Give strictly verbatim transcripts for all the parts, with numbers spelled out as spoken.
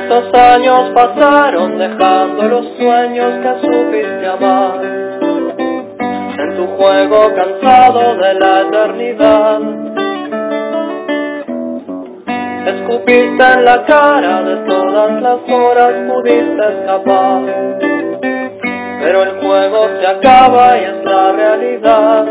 Esos años pasaron dejando los sueños que supiste amar. En tu juego cansado de la eternidad, escupiste en la cara de todas las horas, pudiste escapar. Pero el juego se acaba y es la realidad.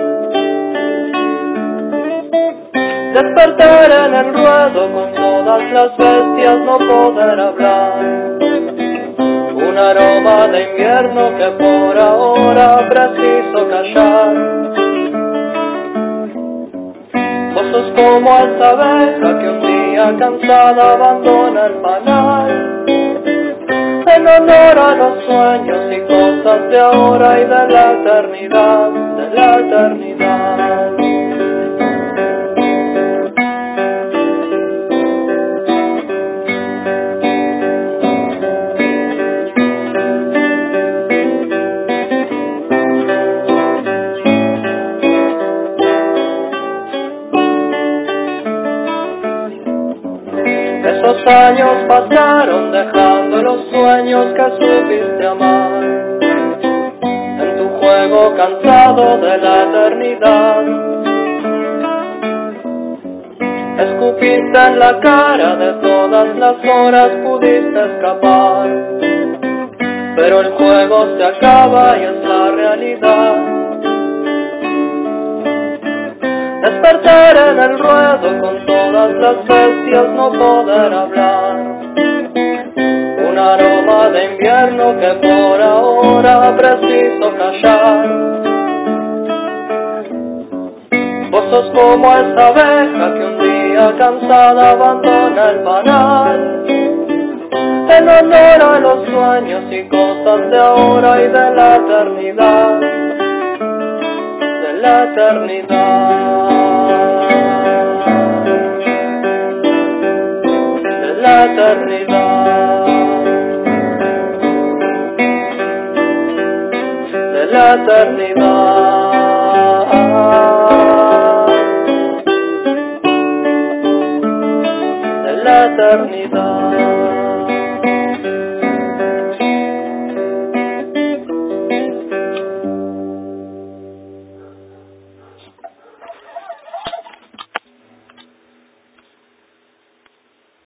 Despertar en el ruedo con todas las bestias, no poder hablar. Un aroma de invierno que por ahora preciso callar. Vos sos como esa abeja que un día cansada abandona el panal, en honor a los sueños y cosas de ahora y de la eternidad, de la eternidad. Esos años pasaron dejando los sueños que supiste amar. En tu juego cansado de la eternidad, escupiste en la cara de todas las horas, pudiste escapar. Pero el juego se acaba y es la realidad. Despertar en el ruedo con todas las bestias, no poder hablar. Un aroma de invierno que por ahora preciso callar. Vos sos como esa abeja que un día cansada abandona el panal, en honor a los sueños y cosas de ahora y de la eternidad, de la eternidad, de la eternidad, de la eternidad, de la eternidad.